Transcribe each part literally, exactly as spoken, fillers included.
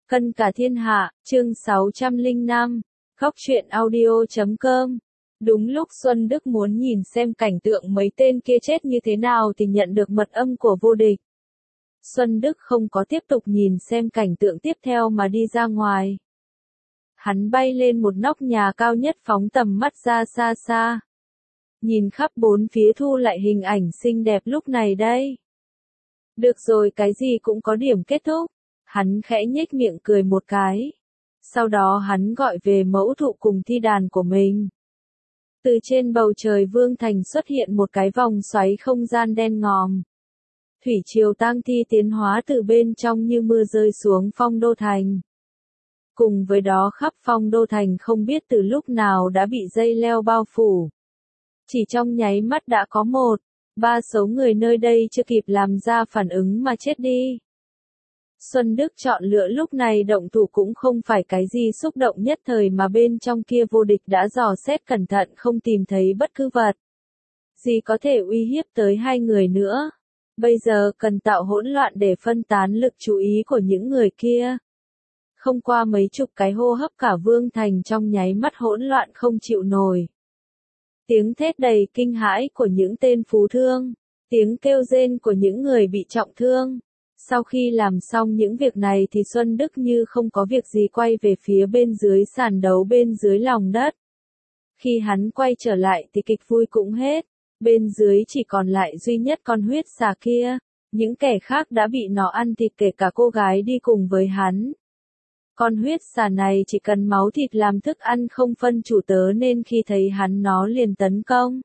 Cân cả thiên hạ, chương sáu trăm lẻ năm, khóc chuyện audio chấm com. Đúng lúc Xuân Đức muốn nhìn xem cảnh tượng mấy tên kia chết như thế nào thì nhận được mật âm của vô địch. Xuân Đức không có tiếp tục nhìn xem cảnh tượng tiếp theo mà đi ra ngoài. Hắn bay lên một nóc nhà cao nhất phóng tầm mắt ra xa xa. Nhìn khắp bốn phía thu lại hình ảnh xinh đẹp lúc này đây. Được rồi, cái gì cũng có điểm kết thúc. Hắn khẽ nhếch miệng cười một cái. Sau đó hắn gọi về mẫu thụ cùng thi đàn của mình. Từ trên bầu trời vương thành xuất hiện một cái vòng xoáy không gian đen ngòm. Thủy triều tang thi tiến hóa từ bên trong như mưa rơi xuống phong đô thành. Cùng với đó khắp phong đô thành không biết từ lúc nào đã bị dây leo bao phủ. Chỉ trong nháy mắt đã có một, ba số người nơi đây chưa kịp làm ra phản ứng mà chết đi. Xuân Đức chọn lựa lúc này động thủ cũng không phải cái gì xúc động nhất thời mà bên trong kia vô địch đã dò xét cẩn thận không tìm thấy bất cứ vật gì có thể uy hiếp tới hai người nữa. Bây giờ cần tạo hỗn loạn để phân tán lực chú ý của những người kia. Không qua mấy chục cái hô hấp cả vương thành trong nháy mắt hỗn loạn không chịu nổi. Tiếng thét đầy kinh hãi của những tên phú thương, tiếng kêu rên của những người bị trọng thương. Sau khi làm xong những việc này thì Xuân Đức như không có việc gì quay về phía bên dưới sàn đấu bên dưới lòng đất. Khi hắn quay trở lại thì kịch vui cũng hết, bên dưới chỉ còn lại duy nhất con huyết xà kia, những kẻ khác đã bị nó ăn thịt kể cả cô gái đi cùng với hắn. Con huyết xà này chỉ cần máu thịt làm thức ăn không phân chủ tớ nên khi thấy hắn nó liền tấn công.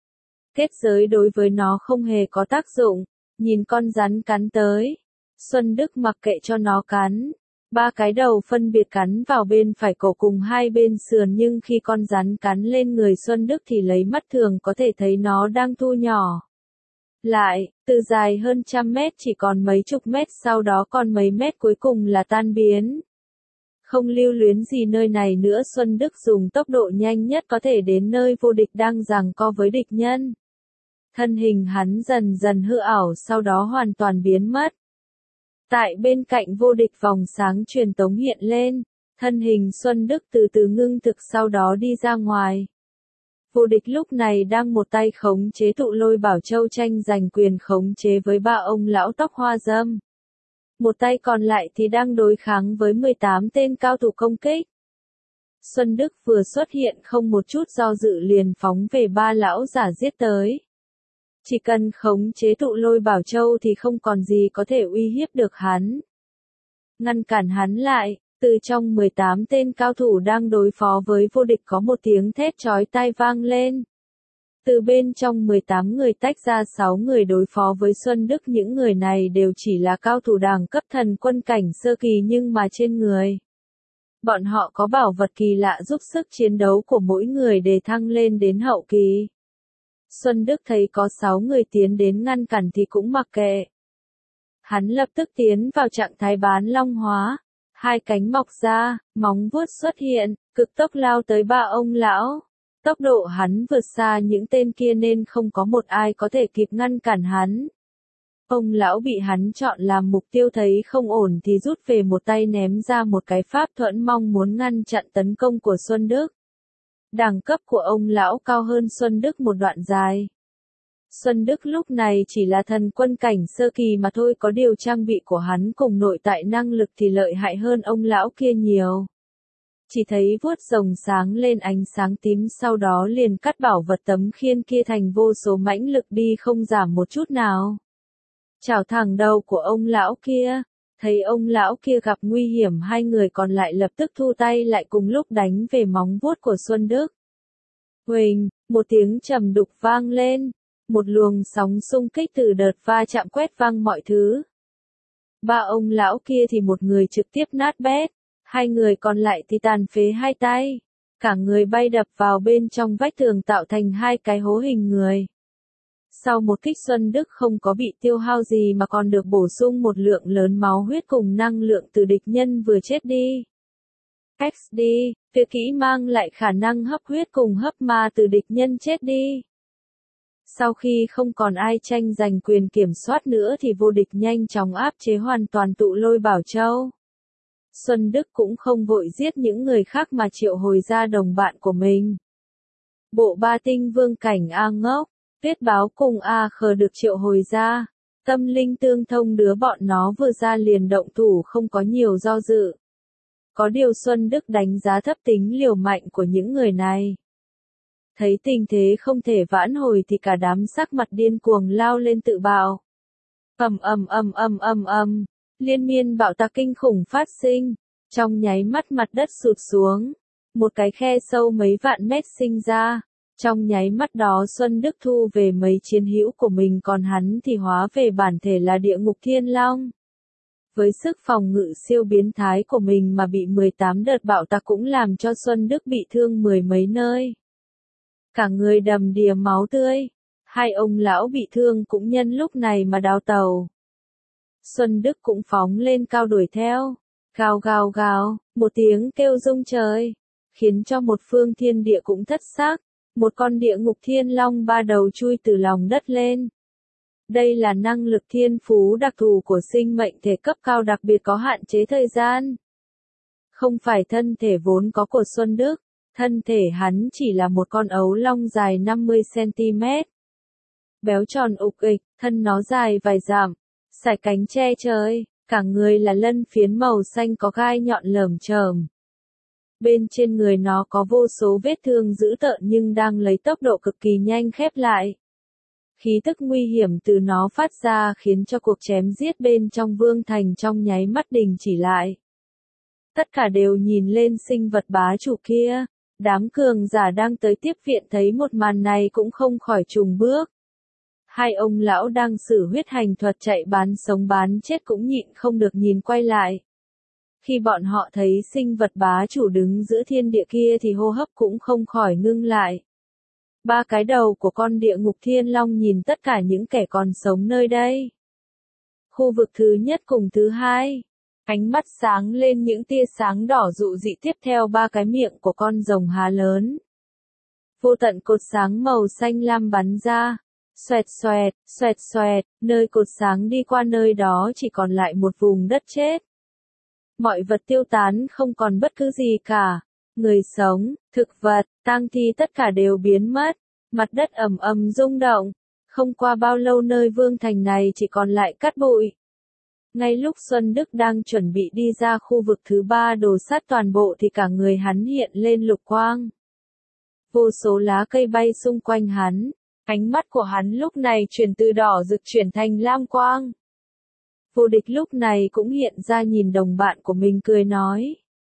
Kết giới đối với nó không hề có tác dụng, nhìn con rắn cắn tới. Xuân Đức mặc kệ cho nó cắn. Ba cái đầu phân biệt cắn vào bên phải cổ cùng hai bên sườn nhưng khi con rắn cắn lên người Xuân Đức thì lấy mắt thường có thể thấy nó đang thu nhỏ lại, từ dài hơn trăm mét chỉ còn mấy chục mét sau đó còn mấy mét cuối cùng là tan biến. Không lưu luyến gì nơi này nữa Xuân Đức dùng tốc độ nhanh nhất có thể đến nơi vô địch đang giằng co với địch nhân. Thân hình hắn dần dần hư ảo sau đó hoàn toàn biến mất. Tại bên cạnh vô địch vòng sáng truyền tống hiện lên, thân hình Xuân Đức từ từ ngưng thực sau đó đi ra ngoài. Vô địch lúc này đang một tay khống chế tụ lôi bảo châu tranh giành quyền khống chế với ba ông lão tóc hoa râm. Một tay còn lại thì đang đối kháng với mười tám tên cao thủ công kích. Xuân Đức vừa xuất hiện không một chút do dự liền phóng về ba lão giả giết tới. Chỉ cần khống chế tụ lôi bảo châu thì không còn gì có thể uy hiếp được hắn. Ngăn cản hắn lại, từ trong mười tám tên cao thủ đang đối phó với vô địch có một tiếng thét chói tai vang lên. Từ bên trong mười tám người tách ra sáu người đối phó với Xuân Đức, những người này đều chỉ là cao thủ đẳng cấp thần quân cảnh sơ kỳ nhưng mà trên người. Bọn họ có bảo vật kỳ lạ giúp sức chiến đấu của mỗi người để thăng lên đến hậu kỳ. Xuân Đức thấy có sáu người tiến đến ngăn cản thì cũng mặc kệ. Hắn lập tức tiến vào trạng thái bán long hóa, hai cánh mọc ra, móng vuốt xuất hiện, cực tốc lao tới ba ông lão. Tốc độ hắn vượt xa những tên kia nên không có một ai có thể kịp ngăn cản hắn. Ông lão bị hắn chọn làm mục tiêu thấy không ổn thì rút về một tay ném ra một cái pháp thuẫn mong muốn ngăn chặn tấn công của Xuân Đức. Đẳng cấp của ông lão cao hơn Xuân Đức một đoạn dài. Xuân Đức lúc này chỉ là thần quân cảnh sơ kỳ mà thôi, có điều trang bị của hắn cùng nội tại năng lực thì lợi hại hơn ông lão kia nhiều. Chỉ thấy vuốt rồng sáng lên ánh sáng tím sau đó liền cắt bảo vật tấm khiên kia thành vô số mãnh lực đi không giảm một chút nào. Chảo thẳng đầu của ông lão kia. Thấy ông lão kia gặp nguy hiểm hai người còn lại lập tức thu tay lại cùng lúc đánh về móng vuốt của Xuân Đức. Huỳnh, một tiếng trầm đục vang lên. Một luồng sóng xung kích từ đợt va chạm quét văng mọi thứ. Ba ông lão kia thì một người trực tiếp nát bét. Hai người còn lại thì tàn phế hai tay. Cả người bay đập vào bên trong vách tường tạo thành hai cái hố hình người. Sau một kích Xuân Đức không có bị tiêu hao gì mà còn được bổ sung một lượng lớn máu huyết cùng năng lượng từ địch nhân vừa chết đi. ích đê, việc kỹ mang lại khả năng hấp huyết cùng hấp ma từ địch nhân chết đi. Sau khi không còn ai tranh giành quyền kiểm soát nữa thì vô địch nhanh chóng áp chế hoàn toàn tụ lôi bảo châu. Xuân Đức cũng không vội giết những người khác mà triệu hồi ra đồng bạn của mình. Bộ ba tinh vương cảnh A Ngốc, Tuyết Báo cùng A Khờ được triệu hồi ra. Tâm linh tương thông đứa bọn nó vừa ra liền động thủ không có nhiều do dự. Có điều Xuân Đức đánh giá thấp tính liều mạnh của những người này. Thấy tình thế không thể vãn hồi thì cả đám sắc mặt điên cuồng lao lên tự bạo. Ầm ầm ầm ầm ầm ầm, liên miên bạo tạc kinh khủng phát sinh, trong nháy mắt mặt đất sụt xuống, một cái khe sâu mấy vạn mét sinh ra. Trong nháy mắt đó Xuân Đức thu về mấy chiến hữu của mình, còn hắn thì hóa về bản thể là địa ngục thiên long. Với sức phòng ngự siêu biến thái của mình mà bị mười tám đợt bạo tạc cũng làm cho Xuân Đức bị thương mười mấy nơi. Cả người đầm đìa máu tươi, hai ông lão bị thương cũng nhân lúc này mà đào tàu. Xuân Đức cũng phóng lên cao đuổi theo, gào gào gào, một tiếng kêu rung trời, khiến cho một phương thiên địa cũng thất xác. Một con địa ngục thiên long ba đầu chui từ lòng đất lên. Đây là năng lực thiên phú đặc thù của sinh mệnh thể cấp cao đặc biệt có hạn chế thời gian. Không phải thân thể vốn có của Xuân Đức, thân thể hắn chỉ là một con ấu long dài năm mươi xăng ti mét. Béo tròn ục ịch, thân nó dài vài dặm, sải cánh che trời, cả người là lân phiến màu xanh có gai nhọn lởm chởm. Bên trên người nó có vô số vết thương dữ tợn nhưng đang lấy tốc độ cực kỳ nhanh khép lại. Khí tức nguy hiểm từ nó phát ra khiến cho cuộc chém giết bên trong vương thành trong nháy mắt đình chỉ lại. Tất cả đều nhìn lên sinh vật bá chủ kia, đám cường giả đang tới tiếp viện thấy một màn này cũng không khỏi chùng bước. Hai ông lão đang sử huyết hành thuật chạy bán sống bán chết cũng nhịn không được nhìn quay lại. Khi bọn họ thấy sinh vật bá chủ đứng giữa thiên địa kia thì hô hấp cũng không khỏi ngưng lại. Ba cái đầu của con địa ngục thiên long nhìn tất cả những kẻ còn sống nơi đây. Khu vực thứ nhất cùng thứ hai, ánh mắt sáng lên những tia sáng đỏ dụ dị, tiếp theo ba cái miệng của con rồng há lớn. Vô tận cột sáng màu xanh lam bắn ra, xoẹt xoẹt, xoẹt xoẹt, nơi cột sáng đi qua nơi đó chỉ còn lại một vùng đất chết. Mọi vật tiêu tán không còn bất cứ gì cả. Người sống, thực vật, tang thi tất cả đều biến mất. Mặt đất ầm ầm rung động. Không qua bao lâu nơi vương thành này chỉ còn lại cát bụi. Ngay lúc Xuân Đức đang chuẩn bị đi ra khu vực thứ ba đổ sát toàn bộ thì cả người hắn hiện lên lục quang. Vô số lá cây bay xung quanh hắn. Ánh mắt của hắn lúc này chuyển từ đỏ rực chuyển thành lam quang. Vô địch lúc này cũng hiện ra nhìn đồng bạn của mình cười nói.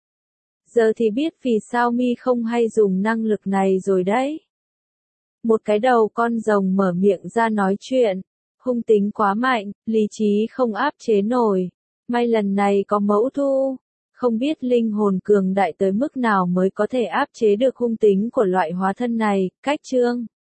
Giờ thì biết vì sao mi không hay dùng năng lực này rồi đấy. Một cái đầu con rồng mở miệng ra nói chuyện. Hung tính quá mạnh, lý trí không áp chế nổi. May lần này có mẫu thu. Không biết linh hồn cường đại tới mức nào mới có thể áp chế được hung tính của loại hóa thân này. Cách chương